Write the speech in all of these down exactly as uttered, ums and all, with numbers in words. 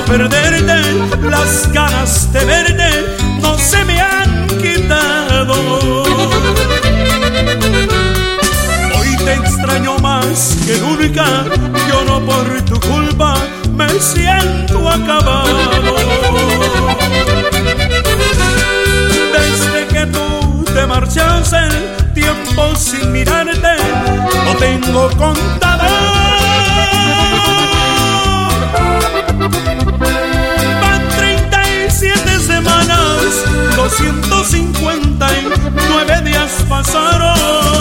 perderte, las ganas de verte no se me han quitado. Hoy te extraño más que nunca, yo no por tu culpa me siento acabado. Desde que tú te marchaste, tiempo sin mirarte no tengo contado. Van treinta y siete semanas, doscientos cincuenta y nueve días pasaron.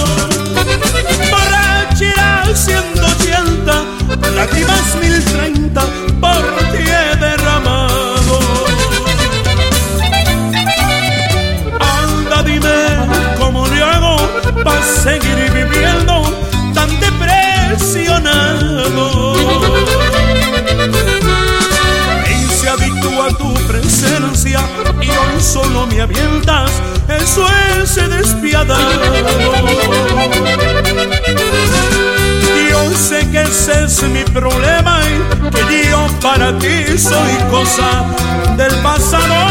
Borrachera ciento ochenta, lágrimas mil treinta, por ti he derramado. Anda, dime cómo le hago para seguir viviendo tan depresionado. Me hice adicto a tu presencia y hoy solo me avientas, eso es despiadado. Yo sé que ese es mi problema y que yo para ti soy cosa del pasado.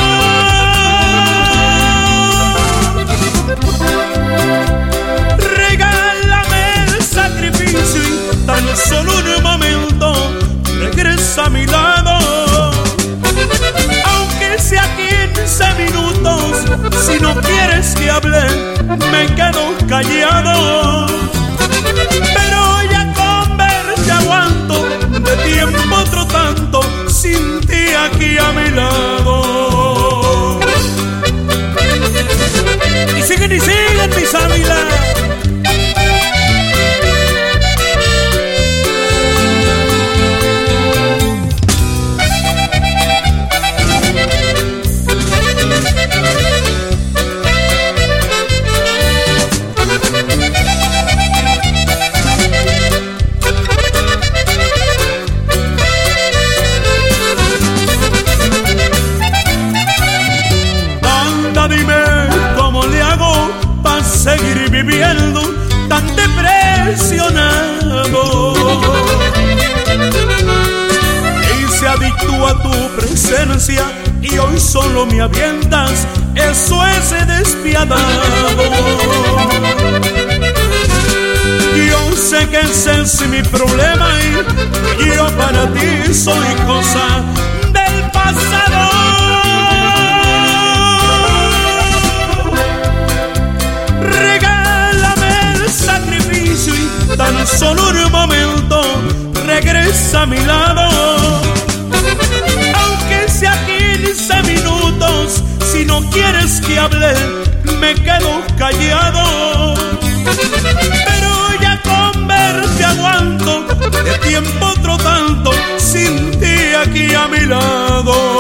Regálame el sacrificio y tan solo un momento regresa a mi lado. Aunque sea quince minutos, si no quieres que hable, me quedo callado. Pero ya con verte aguanto, de tiempo otro tanto, sin ti aquí a mi lado. Y siguen y siguen mis águilas. Seguir viviendo tan depresionado. Hice adicto a tu presencia y hoy solo me avientas, eso es despiadado. Yo sé que ese es mi problema y yo para ti soy cosa del pasado. Tan solo un momento regresa a mi lado. Aunque sea quince minutos, si no quieres que hable, me quedo callado. Pero ya con verte aguanto, de tiempo otro tanto, sin ti aquí a mi lado.